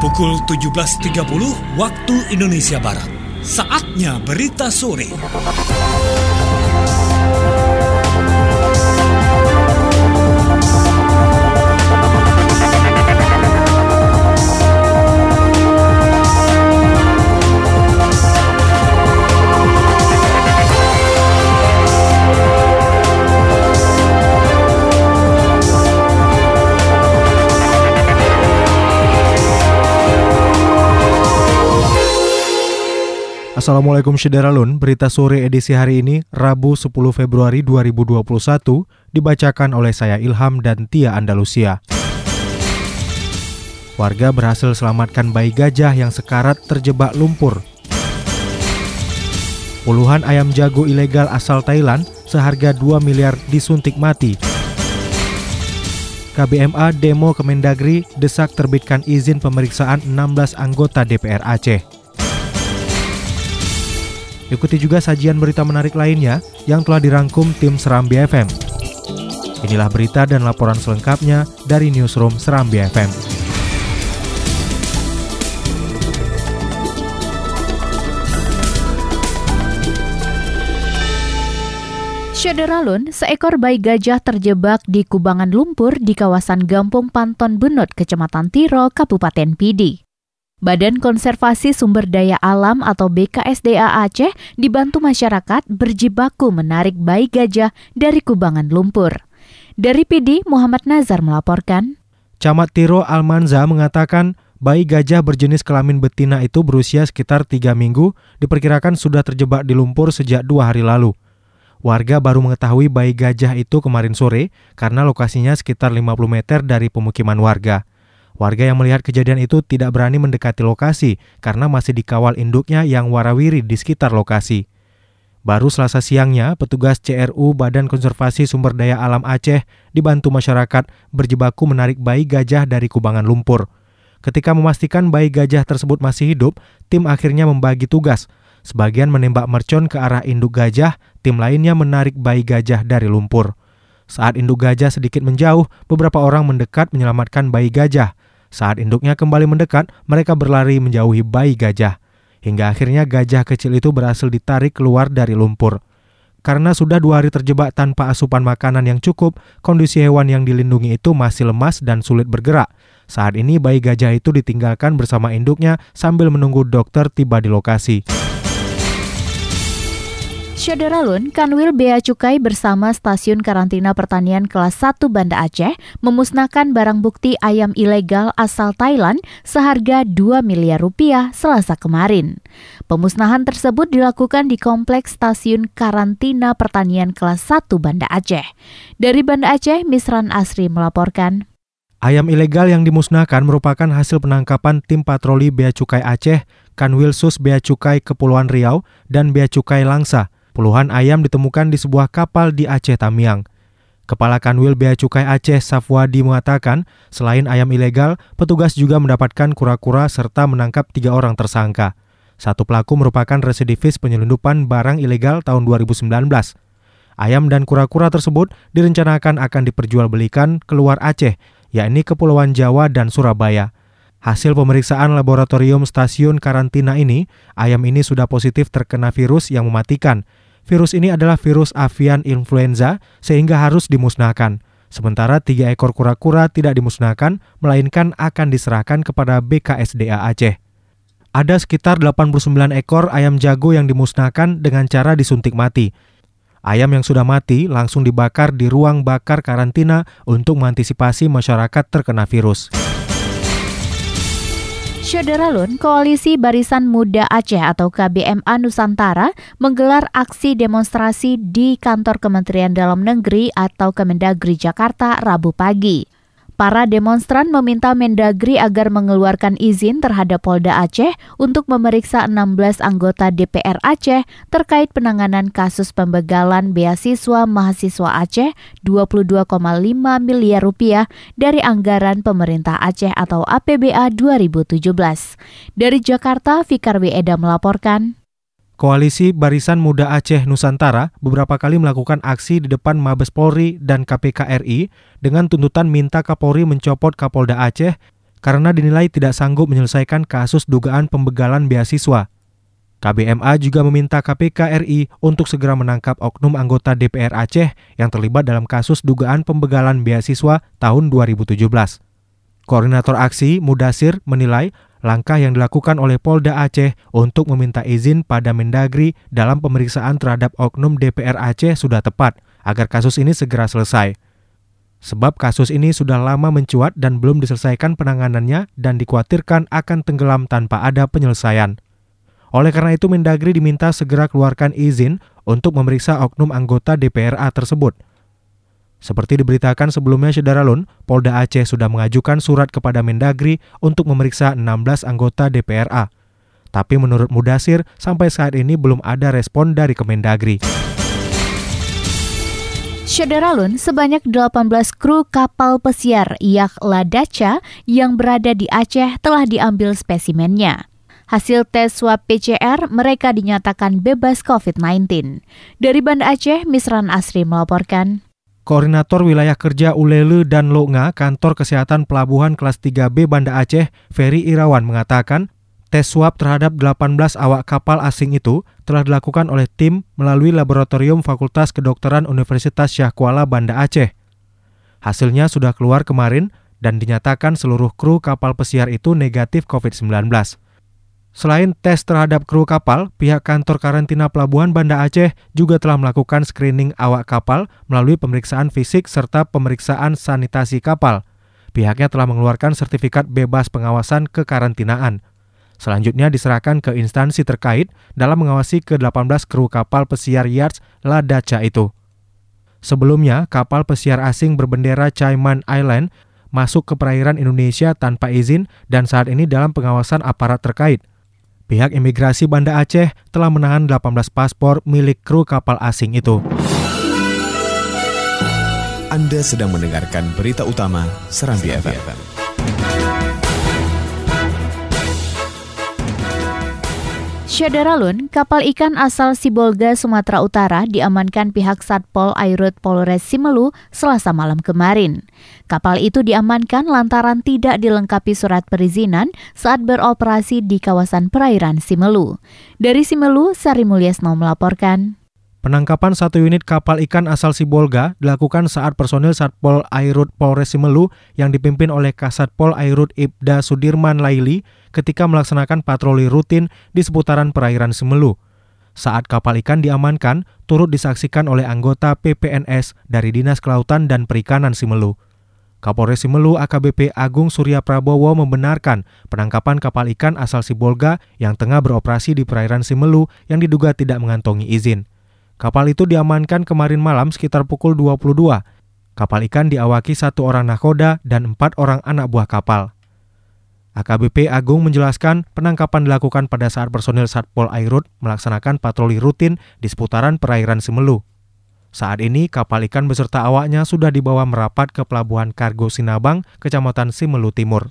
Pukul 17.30 waktu Indonesia Barat. Saatnya berita sore. Assalamualaikum Syederalun, berita sore edisi hari ini, Rabu 10 Februari 2021, dibacakan oleh saya Ilham dan Tia Andalusia. Warga berhasil selamatkan bayi gajah yang sekarat terjebak lumpur. Puluhan ayam jago ilegal asal Thailand seharga 2 miliar disuntik mati. KBMA demo Kemendagri desak terbitkan izin pemeriksaan 16 anggota DPR Aceh. Ikuti juga sajian berita menarik lainnya yang telah dirangkum tim Serambi FM. Inilah berita dan laporan selengkapnya dari Newsroom Serambi FM. Syederalun, seekor bayi gajah terjebak di kubangan lumpur di kawasan Gampung Panton Benut, Kecamatan Tiro, Kabupaten Pidi. Badan Konservasi Sumber Daya Alam atau BKSDA Aceh dibantu masyarakat berjibaku menarik bayi gajah dari kubangan lumpur. Dari Pidi, Muhammad Nazar melaporkan. Camat Tiro Almanza mengatakan bayi gajah berjenis kelamin betina itu berusia sekitar 3 minggu, diperkirakan sudah terjebak di lumpur sejak 2 hari lalu. Warga baru mengetahui bayi gajah itu kemarin sore karena lokasinya sekitar 50 meter dari pemukiman warga. Warga yang melihat kejadian itu tidak berani mendekati lokasi karena masih dikawal induknya yang warawiri di sekitar lokasi. Baru Selasa siangnya, petugas CRU Badan Konservasi Sumber Daya Alam Aceh dibantu masyarakat berjibaku menarik bayi gajah dari kubangan lumpur. Ketika memastikan bayi gajah tersebut masih hidup, tim akhirnya membagi tugas. Sebagian menembak mercon ke arah induk gajah, tim lainnya menarik bayi gajah dari lumpur. Saat induk gajah sedikit menjauh, beberapa orang mendekat menyelamatkan bayi gajah. Saat induknya kembali mendekat, mereka berlari menjauhi bayi gajah. Hingga akhirnya gajah kecil itu berhasil ditarik keluar dari lumpur. Karena sudah 2 hari terjebak tanpa asupan makanan yang cukup, kondisi hewan yang dilindungi itu masih lemas dan sulit bergerak. Saat ini bayi gajah itu ditinggalkan bersama induknya sambil menunggu dokter tiba di lokasi. Syederalun, Kanwil Bea Cukai bersama Stasiun Karantina Pertanian Kelas 1 Banda Aceh memusnahkan barang bukti ayam ilegal asal Thailand seharga 2 miliar rupiah Selasa kemarin. Pemusnahan tersebut dilakukan di Kompleks Stasiun Karantina Pertanian Kelas 1 Banda Aceh. Dari Banda Aceh, Misran Asri melaporkan. Ayam ilegal yang dimusnahkan merupakan hasil penangkapan tim patroli Bea Cukai Aceh, Kanwil Sus Bea Cukai Kepulauan Riau, dan Bea Cukai Langsa. Puluhan ayam ditemukan di sebuah kapal di Aceh Tamiang. Kepala Kanwil Bea Cukai Aceh Safwadi mengatakan, selain ayam ilegal, petugas juga mendapatkan kura-kura serta menangkap 3 orang tersangka. Satu pelaku merupakan residivis penyelundupan barang ilegal tahun 2019. Ayam dan kura-kura tersebut direncanakan akan diperjualbelikan keluar Aceh, yakni Kepulauan Jawa dan Surabaya. Hasil pemeriksaan laboratorium stasiun karantina ini, ayam ini sudah positif terkena virus yang mematikan. Virus ini adalah virus avian influenza sehingga harus dimusnahkan. Sementara 3 ekor kura-kura tidak dimusnahkan, melainkan akan diserahkan kepada BKSDA Aceh. Ada sekitar 89 ekor ayam jago yang dimusnahkan dengan cara disuntik mati. Ayam yang sudah mati langsung dibakar di ruang bakar karantina untuk mengantisipasi masyarakat terkena virus. Syederalun, Koalisi Barisan Muda Aceh atau KBMA Nusantara menggelar aksi demonstrasi di kantor Kementerian Dalam Negeri atau Kemendagri Jakarta Rabu pagi. Para demonstran meminta Mendagri agar mengeluarkan izin terhadap Polda Aceh untuk memeriksa 16 anggota DPR Aceh terkait penanganan kasus pembegalan beasiswa mahasiswa Aceh 22,5 miliar rupiah dari anggaran pemerintah Aceh atau APBA 2017. Dari Jakarta, Fikar W. Eda melaporkan. Koalisi Barisan Muda Aceh Nusantara beberapa kali melakukan aksi di depan Mabes Polri dan KPK RI dengan tuntutan minta Kapolri mencopot Kapolda Aceh karena dinilai tidak sanggup menyelesaikan kasus dugaan pembegalan beasiswa. KBMA juga meminta KPK RI untuk segera menangkap oknum anggota DPR Aceh yang terlibat dalam kasus dugaan pembegalan beasiswa tahun 2017. Koordinator aksi Mudasir menilai langkah yang dilakukan oleh Polda Aceh untuk meminta izin pada Mendagri dalam pemeriksaan terhadap oknum DPR Aceh sudah tepat agar kasus ini segera selesai. Sebab kasus ini sudah lama mencuat dan belum diselesaikan penanganannya dan dikhawatirkan akan tenggelam tanpa ada penyelesaian. Oleh karena itu Mendagri diminta segera keluarkan izin untuk memeriksa oknum anggota DPRA tersebut. Seperti diberitakan sebelumnya Syederalun, Polda Aceh sudah mengajukan surat kepada Mendagri untuk memeriksa 16 anggota DPRA. Tapi menurut Mudasir, sampai saat ini belum ada respon dari Kemendagri. Syederalun, sebanyak 18 kru kapal pesiar Yak Ladacha yang berada di Aceh telah diambil spesimennya. Hasil tes swab PCR, mereka dinyatakan bebas COVID-19. Dari Banda Aceh, Misran Asri melaporkan. Koordinator Wilayah Kerja Ulele dan Longa Kantor Kesehatan Pelabuhan Kelas 3B Banda Aceh, Ferry Irawan mengatakan, tes swab terhadap 18 awak kapal asing itu telah dilakukan oleh tim melalui Laboratorium Fakultas Kedokteran Universitas Syah Kuala Banda Aceh. Hasilnya sudah keluar kemarin dan dinyatakan seluruh kru kapal pesiar itu negatif COVID-19. Selain tes terhadap kru kapal, pihak kantor karantina Pelabuhan Banda Aceh juga telah melakukan screening awak kapal melalui pemeriksaan fisik serta pemeriksaan sanitasi kapal. Pihaknya telah mengeluarkan sertifikat bebas pengawasan kekarantinaan. Selanjutnya diserahkan ke instansi terkait dalam mengawasi ke-18 kru kapal pesiar Yacht Ladacha itu. Sebelumnya, kapal pesiar asing berbendera Cayman Island masuk ke perairan Indonesia tanpa izin dan saat ini dalam pengawasan aparat terkait. Pihak imigrasi Banda Aceh telah menahan 18 paspor milik kru kapal asing itu. Anda sedang mendengarkan berita utama Serambi FM. Syederalun, kapal ikan asal Sibolga, Sumatera Utara diamankan pihak Satpol Airut Polres Simelu Selasa malam kemarin. Kapal itu diamankan lantaran tidak dilengkapi surat perizinan saat beroperasi di kawasan perairan Simelu. Dari Simelu, Sari Mulyasno melaporkan. Penangkapan satu unit kapal ikan asal Sibolga dilakukan saat personil Satpol Airut Polres Simelu yang dipimpin oleh Kasatpol Airut Ibda Sudirman Laili ketika melaksanakan patroli rutin di seputaran perairan Simelu. Saat kapal ikan diamankan, turut disaksikan oleh anggota PPNS dari Dinas Kelautan dan Perikanan Simelu. Kapolres Simelu AKBP Agung Surya Prabowo membenarkan penangkapan kapal ikan asal Sibolga yang tengah beroperasi di perairan Simelu yang diduga tidak mengantongi izin. Kapal itu diamankan kemarin malam sekitar pukul 22. Kapal ikan diawaki 1 orang nahkoda dan 4 orang anak buah kapal. AKBP Agung menjelaskan penangkapan dilakukan pada saat personil Satpol Airut melaksanakan patroli rutin di seputaran perairan Simelu. Saat ini kapal ikan beserta awaknya sudah dibawa merapat ke Pelabuhan Kargo Sinabang, Kecamatan Simelu Timur.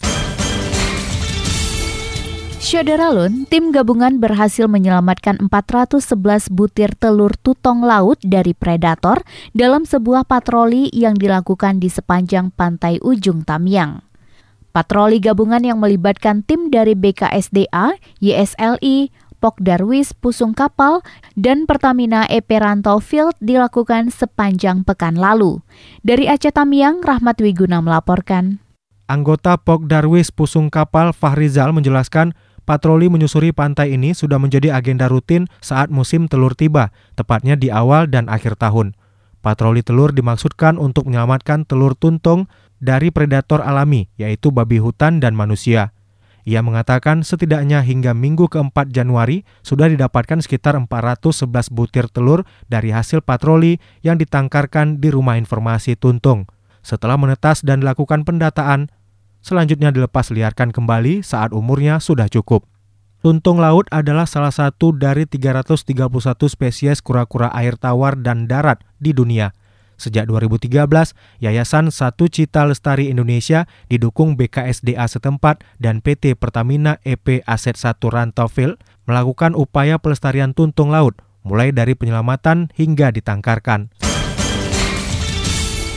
Syederalun, tim gabungan berhasil menyelamatkan 411 butir telur tutong laut dari predator dalam sebuah patroli yang dilakukan di sepanjang pantai Ujung Tamiang. Patroli gabungan yang melibatkan tim dari BKSDA, YSLI, Pok Darwis Pusung Kapal, dan Pertamina EP Rantau Field dilakukan sepanjang pekan lalu. Dari Aceh Tamiang, Rahmat Wiguna melaporkan. Anggota Pok Darwis Pusung Kapal Fahrizal menjelaskan patroli menyusuri pantai ini sudah menjadi agenda rutin saat musim telur tiba, tepatnya di awal dan akhir tahun. Patroli telur dimaksudkan untuk menyelamatkan telur tuntung dari predator alami, yaitu babi hutan dan manusia. Ia mengatakan setidaknya hingga Minggu ke-4 Januari sudah didapatkan sekitar 411 butir telur dari hasil patroli yang ditangkarkan di Rumah Informasi Tuntung. Setelah menetas dan dilakukan pendataan, selanjutnya dilepas liarkan kembali saat umurnya sudah cukup. Tuntung laut adalah salah satu dari 331 spesies kura-kura air tawar dan darat di dunia. Sejak 2013, Yayasan Satu Cita Lestari Indonesia didukung BKSDA setempat dan PT Pertamina EP Aset 1 Rantau Field melakukan upaya pelestarian tuntung laut, mulai dari penyelamatan hingga ditangkarkan.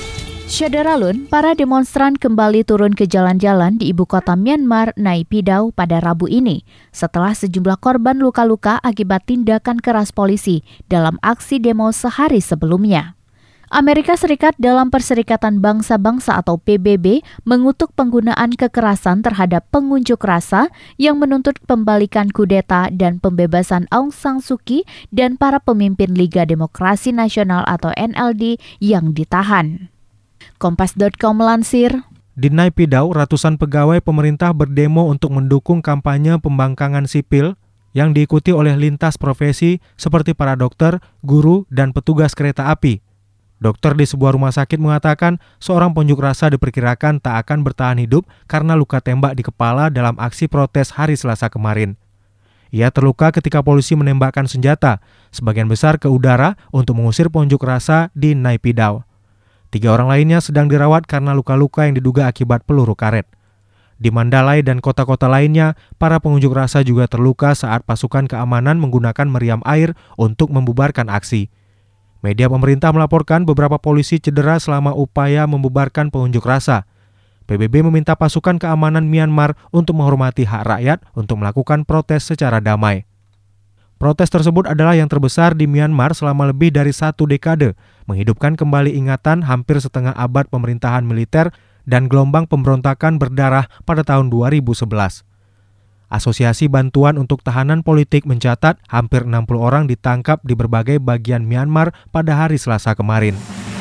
Syederalun, para demonstran kembali turun ke jalan-jalan di ibu kota Myanmar, Naypyidaw pada Rabu ini, setelah sejumlah korban luka-luka akibat tindakan keras polisi dalam aksi demo sehari sebelumnya. Amerika Serikat dalam Perserikatan Bangsa-Bangsa atau PBB mengutuk penggunaan kekerasan terhadap pengunjuk rasa yang menuntut pembalikan kudeta dan pembebasan Aung San Suu Kyi dan para pemimpin Liga Demokrasi Nasional atau NLD yang ditahan. Kompas.com melansir, di Naypyidaw, ratusan pegawai pemerintah berdemo untuk mendukung kampanye pembangkangan sipil yang diikuti oleh lintas profesi seperti para dokter, guru, dan petugas kereta api. Dokter di sebuah rumah sakit mengatakan seorang pengunjuk rasa diperkirakan tak akan bertahan hidup karena luka tembak di kepala dalam aksi protes hari Selasa kemarin. Ia terluka ketika polisi menembakkan senjata, sebagian besar ke udara untuk mengusir pengunjuk rasa di Naypyidaw. 3 orang lainnya sedang dirawat karena luka-luka yang diduga akibat peluru karet. Di Mandalay dan kota-kota lainnya, para pengunjuk rasa juga terluka saat pasukan keamanan menggunakan meriam air untuk membubarkan aksi. Media pemerintah melaporkan beberapa polisi cedera selama upaya membubarkan pengunjuk rasa. PBB meminta pasukan keamanan Myanmar untuk menghormati hak rakyat untuk melakukan protes secara damai. Protes tersebut adalah yang terbesar di Myanmar selama lebih dari 1 dekade, menghidupkan kembali ingatan hampir setengah abad pemerintahan militer dan gelombang pemberontakan berdarah pada tahun 2011. Asosiasi Bantuan untuk Tahanan Politik mencatat hampir 60 orang ditangkap di berbagai bagian Myanmar pada hari Selasa kemarin.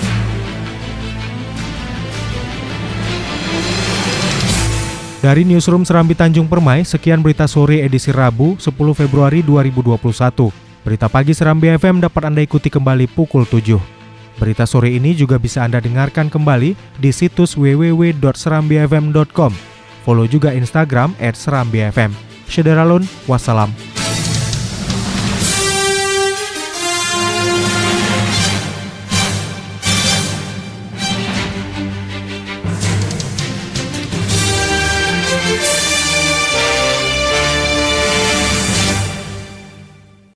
Dari Newsroom Serambi Tanjung Permai, sekian berita sore edisi Rabu 10 Februari 2021. Berita pagi Serambi FM dapat Anda ikuti kembali pukul 7. Berita sore ini juga bisa Anda dengarkan kembali di situs www.serambifm.com. Follow juga Instagram @serambifm. Syederalun, wassalam.